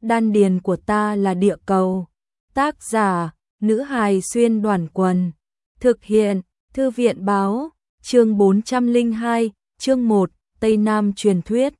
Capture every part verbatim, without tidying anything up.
đan điền của ta là địa cầu. Tác giả, nữ hài xuyên đoàn quần. Thực hiện, thư viện báo, chương bốn trăm lẻ hai, chương một, Tây Nam truyền thuyết.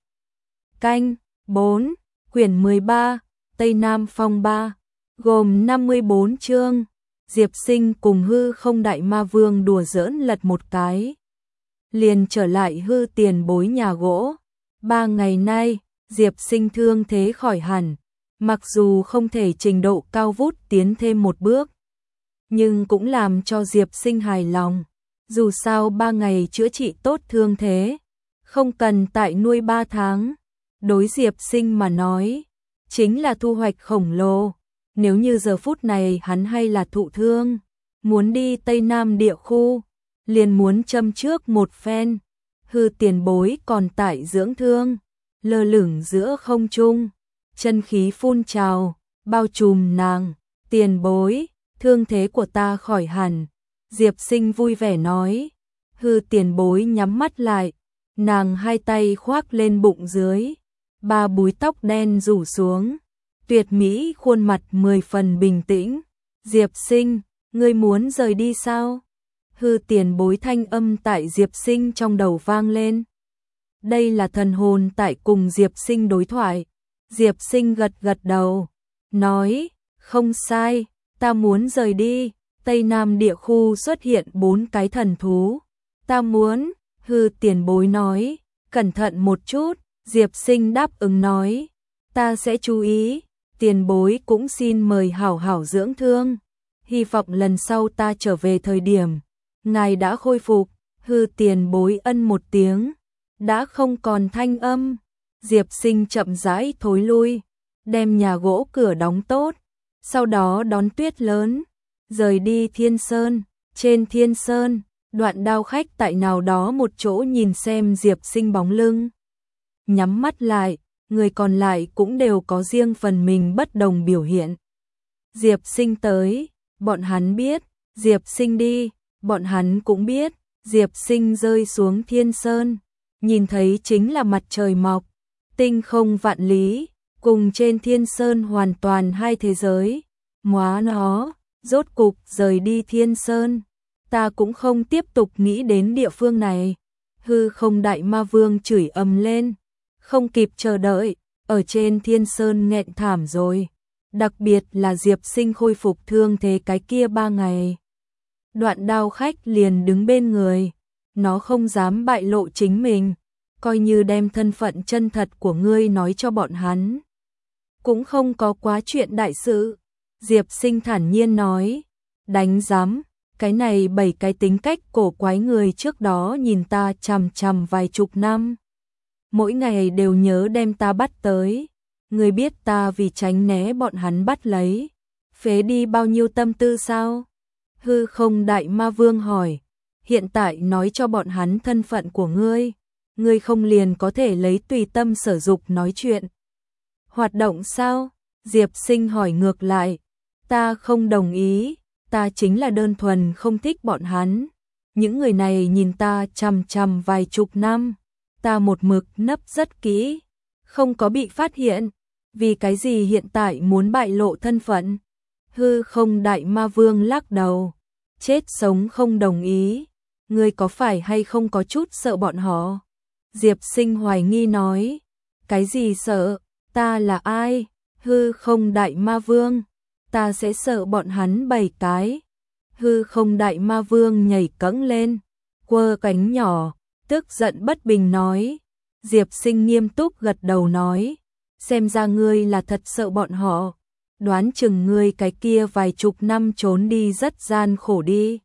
Canh, bốn, quyển mười ba, Tây Nam phong ba, gồm năm mươi bốn chương. Diệp Sinh cùng hư không đại ma vương đùa giỡn lật một cái. Liền trở lại hư tiền bối nhà gỗ. Ba ngày nay, Diệp Sinh thương thế khỏi hẳn. Mặc dù không thể trình độ cao vút tiến thêm một bước, nhưng cũng làm cho Diệp Sinh hài lòng. Dù sao ba ngày chữa trị tốt thương thế, không cần tại nuôi ba tháng. Đối Diệp Sinh mà nói, chính là thu hoạch khổng lồ. Nếu như giờ phút này hắn hay là thụ thương, muốn đi Tây Nam địa khu, liền muốn châm trước một phen. Hư tiền bối còn tại dưỡng thương, lơ lửng giữa không trung, chân khí phun trào, bao trùm nàng. Tiền bối, thương thế của ta khỏi hẳn. Diệp Sinh vui vẻ nói. Hư tiền bối nhắm mắt lại, nàng hai tay khoác lên bụng dưới, ba búi tóc đen rủ xuống, tuyệt mỹ khuôn mặt mười phần bình tĩnh. Diệp Sinh, ngươi muốn rời đi sao? Hư tiền bối thanh âm tại Diệp Sinh trong đầu vang lên. Đây là thần hồn tại cùng Diệp Sinh đối thoại. Diệp Sinh gật gật đầu, nói, không sai, ta muốn rời đi. Tây Nam địa khu xuất hiện bốn cái thần thú. Ta muốn, hư tiền bối nói, cẩn thận một chút. Diệp Sinh đáp ứng nói, ta sẽ chú ý. Tiền bối cũng xin mời hảo hảo dưỡng thương. Hy vọng lần sau ta trở về thời điểm ngài đã khôi phục. Hư tiền bối ân một tiếng, đã không còn thanh âm. Diệp Sinh chậm rãi thối lui, đem nhà gỗ cửa đóng tốt, sau đó đón tuyết lớn, rời đi Thiên Sơn. Trên Thiên Sơn, Đoạn Đao khách tại nào đó một chỗ nhìn xem Diệp Sinh bóng lưng, nhắm mắt lại. Người còn lại cũng đều có riêng phần mình bất đồng biểu hiện. Diệp Sinh tới, bọn hắn biết. Diệp Sinh đi, bọn hắn cũng biết. Diệp Sinh rơi xuống Thiên Sơn, nhìn thấy chính là mặt trời mọc, tinh không vạn lý, cùng trên Thiên Sơn hoàn toàn hai thế giới. Móa nó, rốt cục rời đi Thiên Sơn, ta cũng không tiếp tục nghĩ đến địa phương này. Hư không đại ma vương chửi ầm lên, không kịp chờ đợi, ở trên Thiên Sơn nghẹn thảm rồi. Đặc biệt là Diệp Sinh khôi phục thương thế cái kia ba ngày. Đoạn Đao khách liền đứng bên người, nó không dám bại lộ chính mình, coi như đem thân phận chân thật của ngươi nói cho bọn hắn, cũng không có quá chuyện đại sự. Diệp Sinh thản nhiên nói, đánh giám, cái này bảy cái tính cách cổ quái người trước đó nhìn ta chằm chằm vài chục năm, mỗi ngày đều nhớ đem ta bắt tới. Ngươi biết ta vì tránh né bọn hắn bắt lấy, phế đi bao nhiêu tâm tư sao? Hư không đại ma vương hỏi, hiện tại nói cho bọn hắn thân phận của ngươi, ngươi không liền có thể lấy tùy tâm sở dục nói chuyện, hoạt động sao? Diệp Sinh hỏi ngược lại, ta không đồng ý, ta chính là đơn thuần không thích bọn hắn. Những người này nhìn ta chằm chằm vài chục năm, ta một mực nấp rất kỹ, không có bị phát hiện, vì cái gì hiện tại muốn bại lộ thân phận? Hư không đại ma vương lắc đầu, chết sống không đồng ý. Ngươi có phải hay không có chút sợ bọn họ? Diệp Sinh hoài nghi nói, cái gì sợ, ta là ai? Hư không đại ma vương, ta sẽ sợ bọn hắn bảy cái. Hư không đại ma vương nhảy cẫng lên, quơ cánh nhỏ, tức giận bất bình nói. Diệp Sinh nghiêm túc gật đầu nói, xem ra ngươi là thật sợ bọn họ, đoán chừng ngươi cái kia vài chục năm trốn đi rất gian khổ đi.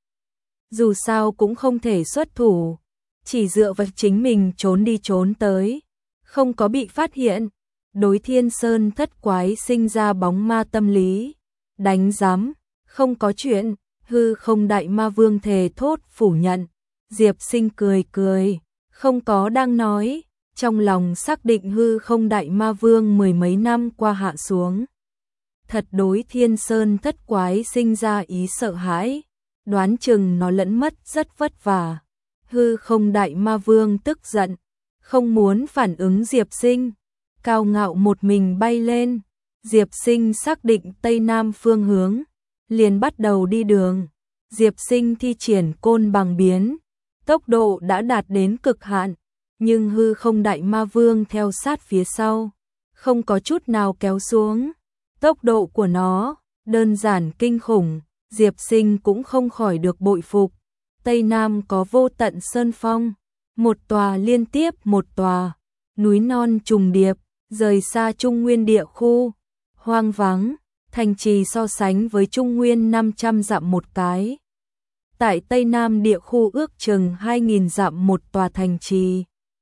Dù sao cũng không thể xuất thủ, chỉ dựa vào chính mình trốn đi trốn tới, không có bị phát hiện. Đối Thiên Sơn thất quái sinh ra bóng ma tâm lý, đánh giám, không có chuyện. Hư không đại ma vương thề thốt phủ nhận. Diệp Sinh cười cười, không có đang nói, trong lòng xác định hư không đại ma vương mười mấy năm qua hạ xuống, thật đối Thiên Sơn thất quái sinh ra ý sợ hãi, đoán chừng nó lẫn mất rất vất vả. Hư không đại ma vương tức giận, không muốn phản ứng Diệp Sinh, cao ngạo một mình bay lên, Diệp Sinh xác định Tây Nam phương hướng, liền bắt đầu đi đường. Diệp Sinh thi triển côn bằng biến, tốc độ đã đạt đến cực hạn, nhưng hư không đại ma vương theo sát phía sau, không có chút nào kéo xuống. Tốc độ của nó đơn giản kinh khủng, Diệp Sinh cũng không khỏi được bội phục. Tây Nam có vô tận sơn phong, một tòa liên tiếp một tòa, núi non trùng điệp, rời xa Trung Nguyên địa khu, hoang vắng, thành trì so sánh với Trung Nguyên năm trăm dặm một cái. Tại Tây Nam địa khu ước chừng hai nghìn dặm một tòa thành trì.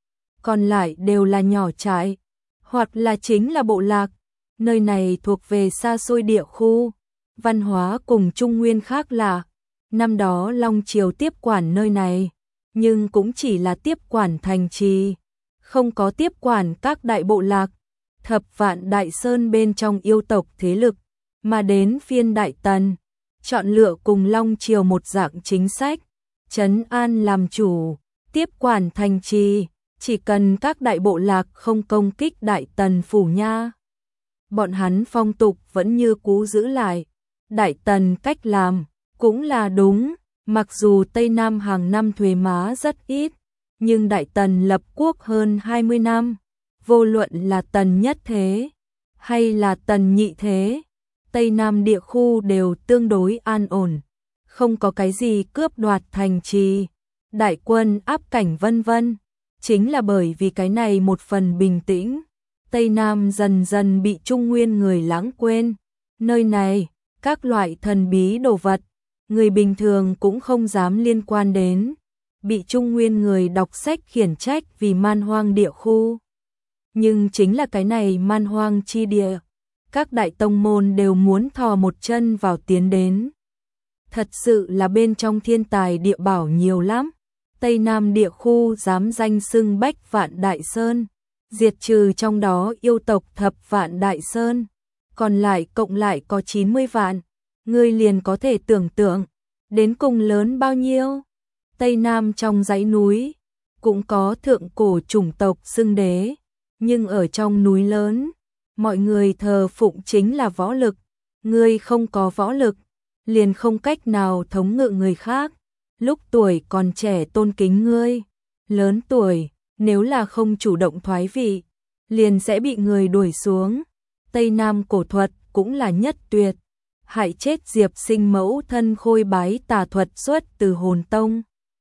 Còn lại đều là nhỏ trại, hoặc là chính là bộ lạc. Nơi này thuộc về xa xôi địa khu, văn hóa cùng Trung Nguyên khác lạ. Năm đó Long Triều tiếp quản nơi này, nhưng cũng chỉ là tiếp quản thành trì, không có tiếp quản các đại bộ lạc. Thập Vạn Đại Sơn bên trong yêu tộc thế lực, mà đến phiên Đại Tần, chọn lựa cùng Long Triều một dạng chính sách, trấn an làm chủ, tiếp quản thành trì, chỉ cần các đại bộ lạc không công kích Đại Tần phủ nha. Bọn hắn phong tục vẫn như cũ giữ lại. Đại Tần cách làm cũng là đúng, mặc dù Tây Nam hàng năm thuế má rất ít, nhưng Đại Tần lập quốc hơn hai mươi năm, vô luận là Tần nhất thế hay là Tần nhị thế, Tây Nam địa khu đều tương đối an ổn, không có cái gì cướp đoạt thành trì, đại quân áp cảnh vân vân. Chính là bởi vì cái này một phần bình tĩnh, Tây Nam dần dần bị Trung Nguyên người lãng quên. Nơi này, các loại thần bí đồ vật, người bình thường cũng không dám liên quan đến, bị Trung Nguyên người đọc sách khiển trách vì man hoang địa khu. Nhưng chính là cái này man hoang chi địa, các đại tông môn đều muốn thò một chân vào tiến đến. Thật sự là bên trong thiên tài địa bảo nhiều lắm. Tây Nam địa khu dám danh xưng Bách Vạn Đại Sơn, diệt trừ trong đó yêu tộc Thập Vạn Đại Sơn, còn lại cộng lại có chín mươi vạn, ngươi liền có thể tưởng tượng, đến cùng lớn bao nhiêu. Tây Nam trong dãy núi, cũng có thượng cổ chủng tộc xưng đế, nhưng ở trong núi lớn, mọi người thờ phụng chính là võ lực, ngươi không có võ lực, liền không cách nào thống ngự người khác. Lúc tuổi còn trẻ tôn kính ngươi, lớn tuổi, nếu là không chủ động thoái vị, liền sẽ bị người đuổi xuống. Tây Nam cổ thuật cũng là nhất tuyệt, hại chết Diệp Sinh mẫu thân Khôi bái tà thuật xuất từ Hồn Tông.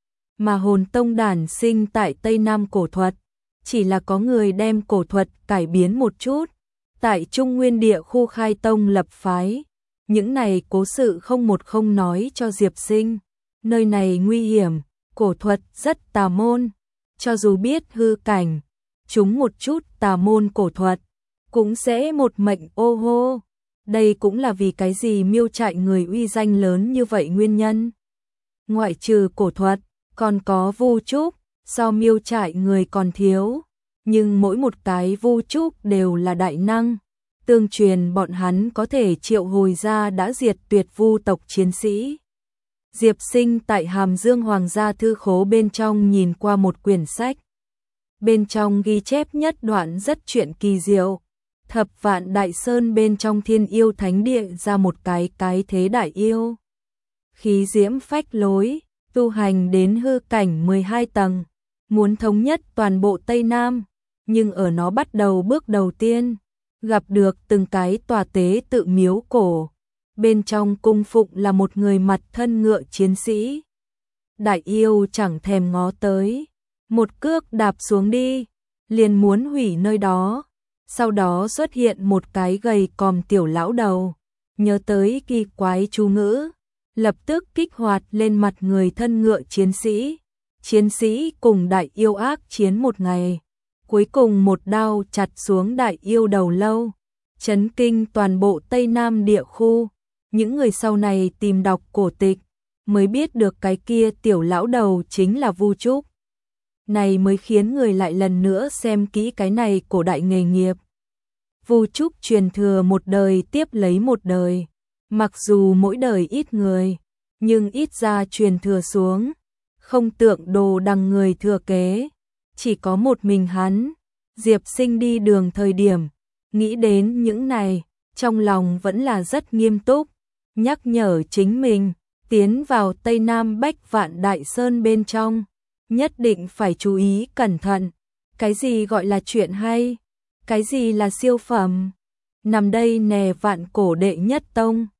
Mà Hồn Tông đản sinh tại Tây Nam cổ thuật, chỉ là có người đem cổ thuật cải biến một chút, tại Trung Nguyên địa khu khai tông lập phái. Những này cố sự không một không nói cho Diệp Sinh. Nơi này nguy hiểm, cổ thuật rất tà môn, cho dù biết hư cảnh, chúng một chút tà môn cổ thuật, cũng sẽ một mệnh ô hô. Đây cũng là vì cái gì Miêu Trại người uy danh lớn như vậy nguyên nhân. Ngoại trừ cổ thuật, còn có vu trúc, so Miêu Trại người còn thiếu, nhưng mỗi một cái vu trúc đều là đại năng. Tương truyền bọn hắn có thể triệu hồi ra đã diệt tuyệt vu tộc chiến sĩ. Diệp Sinh tại Hàm Dương Hoàng gia thư khố bên trong nhìn qua một quyển sách. Bên trong ghi chép nhất đoạn rất chuyện kỳ diệu. Thập Vạn Đại Sơn bên trong Thiên Yêu Thánh Địa ra một cái cái thế đại yêu. Khí diễm phách lối, tu hành đến hư cảnh mười hai tầng, muốn thống nhất toàn bộ Tây Nam, nhưng ở nó bắt đầu bước đầu tiên, gặp được từng cái tòa tế tự miếu cổ. Bên trong cung phụng là một người mặt thân ngựa chiến sĩ. Đại yêu chẳng thèm ngó tới, một cước đạp xuống đi, liền muốn hủy nơi đó. Sau đó xuất hiện một cái gầy còm tiểu lão đầu, nhớ tới kỳ quái chú ngữ, lập tức kích hoạt lên mặt người thân ngựa chiến sĩ. Chiến sĩ cùng đại yêu ác chiến một ngày, cuối cùng một đao chặt xuống đại yêu đầu lâu, chấn kinh toàn bộ Tây Nam địa khu. Những người sau này tìm đọc cổ tịch, mới biết được cái kia tiểu lão đầu chính là Vu Trúc. Này mới khiến người lại lần nữa xem kỹ cái này cổ đại nghề nghiệp. Vu Trúc truyền thừa một đời tiếp lấy một đời, mặc dù mỗi đời ít người, nhưng ít ra truyền thừa xuống, không tượng đồ đằng người thừa kế, chỉ có một mình hắn. Diệp Sinh đi đường thời điểm, nghĩ đến những này, trong lòng vẫn là rất nghiêm túc, nhắc nhở chính mình, tiến vào Tây Nam Bách Vạn Đại Sơn bên trong, nhất định phải chú ý cẩn thận. Cái gì gọi là chuyện hay? Cái gì là siêu phẩm? Nằm đây nè, vạn cổ đệ nhất tông,